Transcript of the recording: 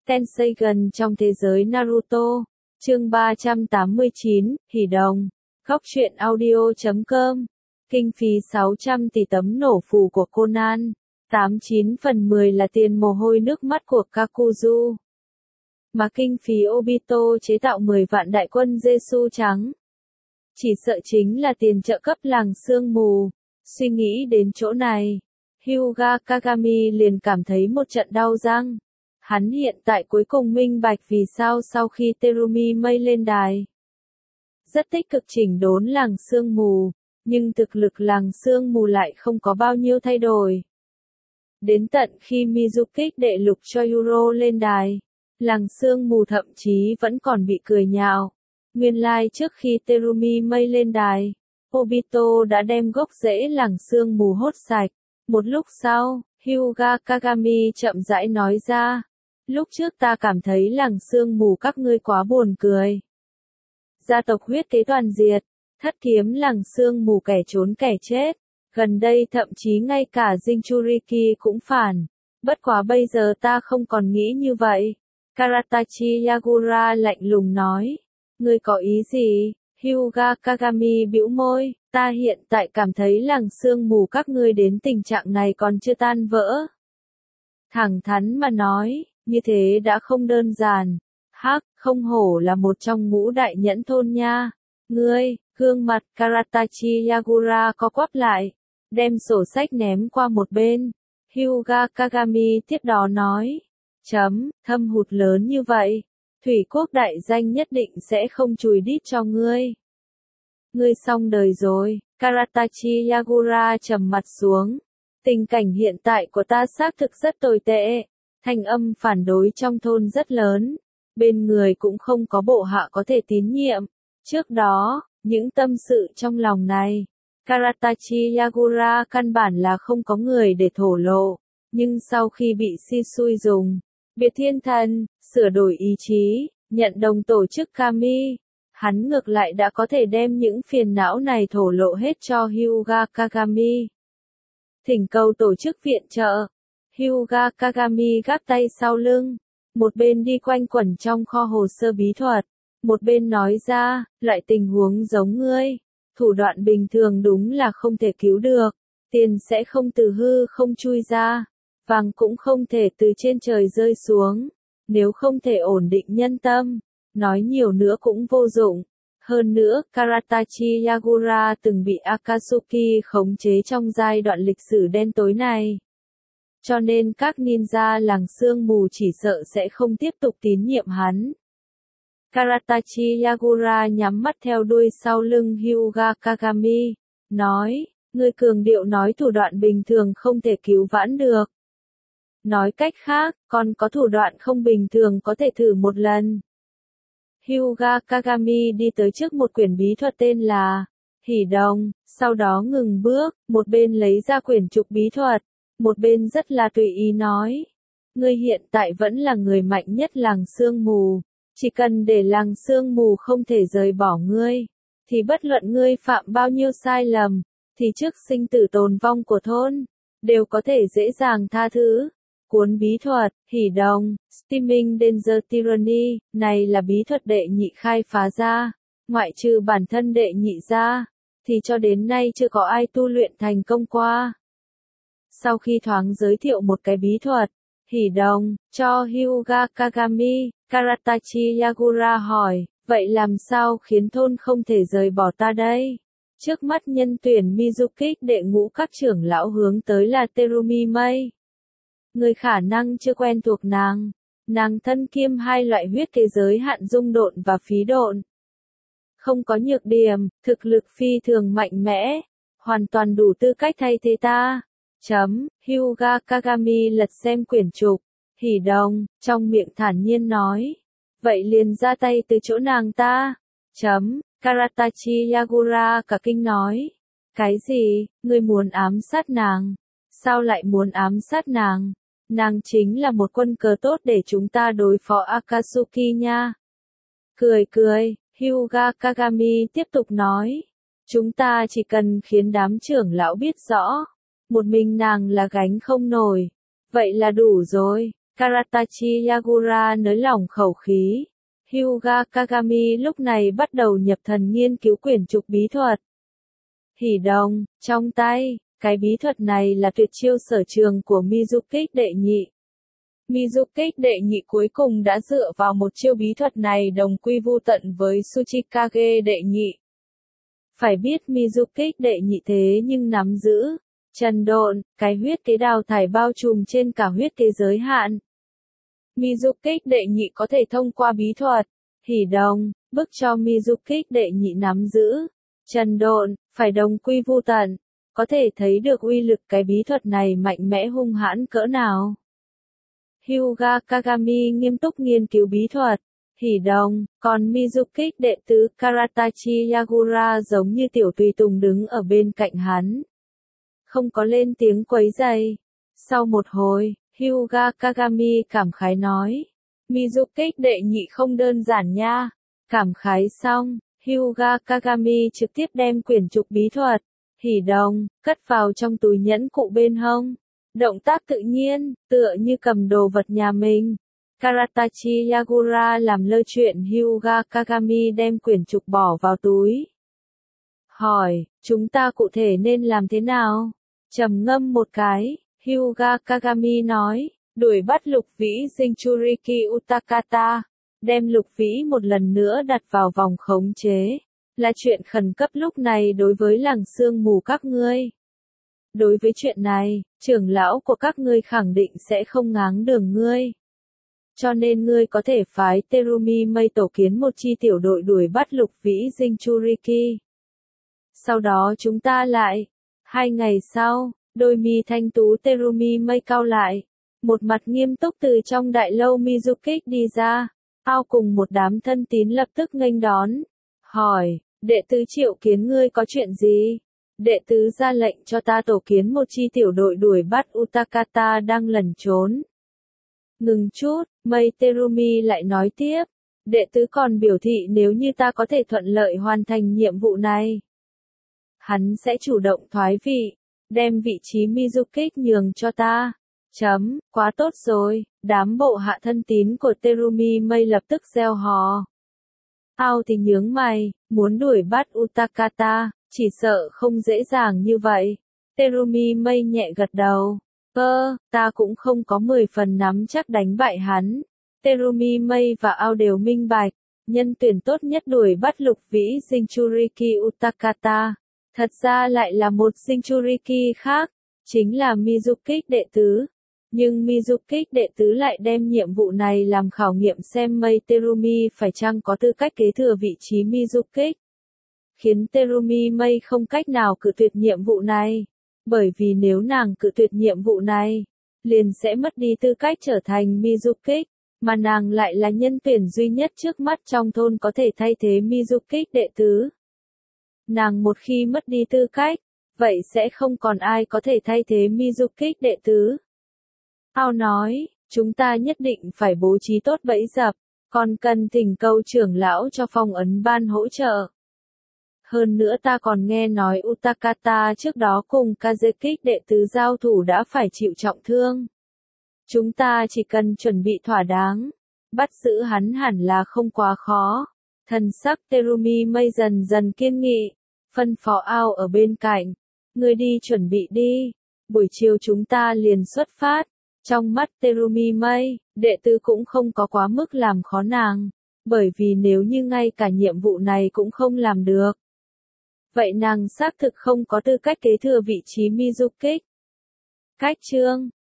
Tenseigan trong thế giới Naruto. Chương 389, Hỉ Đồng. Góc truyện audio.com. Kinh phí 600 tỷ tấm nổ phù của Conan. 89/10 là tiền mồ hôi nước mắt của Kakuzu. Mà kinh phí Obito chế tạo 10 vạn đại quân Jesu trắng. Chỉ sợ chính là tiền trợ cấp làng sương mù. Suy nghĩ đến chỗ này, Hyuga Kagami liền cảm thấy một trận đau răng. Hắn hiện tại cuối cùng minh bạch vì sao sau khi Terumi mây lên đài. Rất tích cực chỉnh đốn làng sương mù, nhưng thực lực làng sương mù lại không có bao nhiêu thay đổi. Đến tận khi Mizukik đệ lục cho Yuro lên đài, làng sương mù thậm chí vẫn còn bị cười nhạo. Nguyên lai trước khi Terumi mây lên đài, Obito đã đem gốc rễ làng sương mù hốt sạch. Một lúc sau, Hyuga Kagami chậm rãi nói ra. Lúc trước ta cảm thấy làng sương mù các ngươi quá buồn cười. Gia tộc huyết kế toàn diệt, thất kiếm làng sương mù kẻ trốn kẻ chết. Gần đây thậm chí ngay cả Jinchuriki cũng phản. Bất quá bây giờ ta không còn nghĩ như vậy. Karatachi Yagura lạnh lùng nói. Ngươi có ý gì? Hyuga Kagami bĩu môi. Ta hiện tại cảm thấy làng sương mù các ngươi đến tình trạng này còn chưa tan vỡ. Thẳng thắn mà nói, như thế đã không đơn giản. Hắc, không hổ là một trong ngũ đại nhẫn thôn nha. Ngươi, gương mặt Karatachi Yagura co quắp lại, đem sổ sách ném qua một bên. Hyuga Kagami tiếp đó nói. Thâm hụt lớn như vậy, thủy quốc đại danh nhất định sẽ không chùi đít cho ngươi. Ngươi xong đời rồi, Karatachi Yagura trầm mặt xuống. Tình cảnh hiện tại của ta xác thực rất tồi tệ. Thanh âm phản đối trong thôn rất lớn. Bên người cũng không có bộ hạ có thể tín nhiệm. Trước đó, những tâm sự trong lòng này, Karatachi Yagura căn bản là không có người để thổ lộ. Nhưng sau khi bị Shisui dùng biệt thiên thần, sửa đổi ý chí, nhận đồng tổ chức Kami, hắn ngược lại đã có thể đem những phiền não này thổ lộ hết cho Hyuga Kagami. Thỉnh cầu tổ chức viện trợ. Hyuga Kagami gác tay sau lưng, một bên đi quanh quẩn trong kho hồ sơ bí thuật, một bên nói ra, loại tình huống giống ngươi, thủ đoạn bình thường đúng là không thể cứu được, tiền sẽ không từ hư không chui ra, vàng cũng không thể từ trên trời rơi xuống, nếu không thể ổn định nhân tâm, nói nhiều nữa cũng vô dụng. Hơn nữa, Karatachi Yagura từng bị Akatsuki khống chế trong giai đoạn lịch sử đen tối này. Cho nên các ninja làng sương mù chỉ sợ sẽ không tiếp tục tín nhiệm hắn. Karatachi Yagura nhắm mắt theo đuôi sau lưng Hyuga Kagami, nói, người cường điệu nói thủ đoạn bình thường không thể cứu vãn được. Nói cách khác, còn có thủ đoạn không bình thường có thể thử một lần. Hyuga Kagami đi tới trước một quyển bí thuật tên là Hỉ Đồng, sau đó ngừng bước, một bên lấy ra quyển trục bí thuật, một bên rất là tùy ý nói. Ngươi hiện tại vẫn là người mạnh nhất làng sương mù, chỉ cần để làng sương mù không thể rời bỏ ngươi, thì bất luận ngươi phạm bao nhiêu sai lầm, thì trước sinh tử tồn vong của thôn, đều có thể dễ dàng tha thứ. Cuốn bí thuật, Hỉ Đồng, Steaming Danger Tyranny, này là bí thuật đệ nhị khai phá ra, ngoại trừ bản thân đệ nhị ra, thì cho đến nay chưa có ai tu luyện thành công qua. Sau khi thoáng giới thiệu một cái bí thuật, Hỉ Đồng, cho Hyuga Kagami, Karatachi Yagura hỏi, vậy làm sao khiến thôn không thể rời bỏ ta đây? Trước mắt nhân tuyển Mizukik đệ ngũ các trưởng lão hướng tới là Terumi Mây. Người khả năng chưa quen thuộc nàng thân kiêm hai loại huyết kế giới hạn dung độn và phí độn. Không có nhược điểm, thực lực phi thường mạnh mẽ, hoàn toàn đủ tư cách thay thế ta. Hyuga Kagami lật xem quyển trục, Hỉ Đồng, trong miệng thản nhiên nói. Vậy liền ra tay từ chỗ nàng ta. Karatachi Yagura cả kinh nói. Cái gì, ngươi muốn ám sát nàng? Sao lại muốn ám sát nàng? Nàng chính là một quân cờ tốt để chúng ta đối phó Akatsuki nha. Cười, Hyuga Kagami tiếp tục nói. Chúng ta chỉ cần khiến đám trưởng lão biết rõ, một mình nàng là gánh không nổi. Vậy là đủ rồi. Karatachi Yagura nới lỏng khẩu khí. Hyuga Kagami lúc này bắt đầu nhập thần nghiên cứu quyển trục bí thuật. Hỉ đồng, trong tay, cái bí thuật này là tuyệt chiêu sở trường của Mizukích đệ nhị. Mizukích đệ nhị cuối cùng đã dựa vào một chiêu bí thuật này đồng quy vu tận với Tsuchikage đệ nhị. Phải biết Mizukích đệ nhị thế nhưng nắm giữ trần độn, cái huyết kế đào thải bao trùm trên cả huyết kế giới hạn. Mizukích đệ nhị có thể thông qua bí thuật hỉ đồng, bức cho Mizukích đệ nhị nắm giữ trần độn, phải đồng quy vu tận, có thể thấy được uy lực cái bí thuật này mạnh mẽ hung hãn cỡ nào. Hyuga Kagami nghiêm túc nghiên cứu bí thuật hỉ đồng, còn Mizukích đệ tứ Karatachi Yagura giống như tiểu tùy tùng đứng ở bên cạnh hắn. Không có lên tiếng quấy rầy. Sau một hồi, Hyuga Kagami cảm khái nói. Mizukích đệ nhị không đơn giản nha. Cảm khái xong, Hyuga Kagami trực tiếp đem quyển trục bí thuật hỉ đồng, cất vào trong túi nhẫn cụ bên hông. Động tác tự nhiên, tựa như cầm đồ vật nhà mình. Karatachi Yagura làm lơ chuyện Hyuga Kagami đem quyển trục bỏ vào túi. Hỏi, chúng ta cụ thể nên làm thế nào? Trầm ngâm một cái, Hyuga Kagami nói, đuổi bắt lục vĩ Jinchuriki Utakata, đem lục vĩ một lần nữa đặt vào vòng khống chế, là chuyện khẩn cấp lúc này đối với làng sương mù các ngươi. Đối với chuyện này, trưởng lão của các ngươi khẳng định sẽ không ngáng đường ngươi. Cho nên ngươi có thể phái Terumi Mây tổ kiến một chi tiểu đội đuổi bắt lục vĩ Jinchuriki. Sau đó chúng ta lại. 2 ngày sau, đôi mi thanh tú Terumi Mây cau lại. Một mặt nghiêm túc từ trong đại lâu Mizukích đi ra. Ao cùng một đám thân tín lập tức nghênh đón. Hỏi, đệ tứ triệu kiến ngươi có chuyện gì? Đệ tứ ra lệnh cho ta tổ kiến một chi tiểu đội đuổi bắt Utakata đang lẩn trốn. Ngừng chút, Mây Terumi lại nói tiếp. Đệ tứ còn biểu thị nếu như ta có thể thuận lợi hoàn thành nhiệm vụ này, hắn sẽ chủ động thoái vị, đem vị trí Mizukích nhường cho ta. Quá tốt rồi, đám bộ hạ thân tín của Terumi Mây lập tức reo hò. Ao thì nhướng mày, muốn đuổi bắt Utakata, chỉ sợ không dễ dàng như vậy. Terumi Mây nhẹ gật đầu. Ta cũng không có 10 phần nắm chắc đánh bại hắn. Terumi Mây và Ao đều minh bạch, nhân tuyển tốt nhất đuổi bắt lục vĩ Jinchuriki Utakata. Thật ra lại là một Jinchuriki khác, chính là Mizukích đệ tứ. Nhưng Mizukích đệ tứ lại đem nhiệm vụ này làm khảo nghiệm xem Mây Terumi phải chăng có tư cách kế thừa vị trí Mizukích. Khiến Terumi Mây không cách nào cự tuyệt nhiệm vụ này. Bởi vì nếu nàng cự tuyệt nhiệm vụ này, liền sẽ mất đi tư cách trở thành Mizukích, mà nàng lại là nhân tuyển duy nhất trước mắt trong thôn có thể thay thế Mizukích đệ tứ. Nàng một khi mất đi tư cách, vậy sẽ không còn ai có thể thay thế Mizukích đệ tứ. Ao nói, chúng ta nhất định phải bố trí tốt bẫy dập, còn cần thỉnh cầu trưởng lão cho phong ấn ban hỗ trợ. Hơn nữa ta còn nghe nói Utakata trước đó cùng Kazekích đệ tứ giao thủ đã phải chịu trọng thương. Chúng ta chỉ cần chuẩn bị thỏa đáng, bắt giữ hắn hẳn là không quá khó. Thần sắc Terumi Mây dần dần kiên nghị, phân phó Ao ở bên cạnh. Ngươi đi chuẩn bị đi, buổi chiều chúng ta liền xuất phát. Trong mắt Terumi Mây, đệ tứ cũng không có quá mức làm khó nàng, bởi vì nếu như ngay cả nhiệm vụ này cũng không làm được, vậy nàng xác thực không có tư cách kế thừa vị trí Mizukích. Cách chương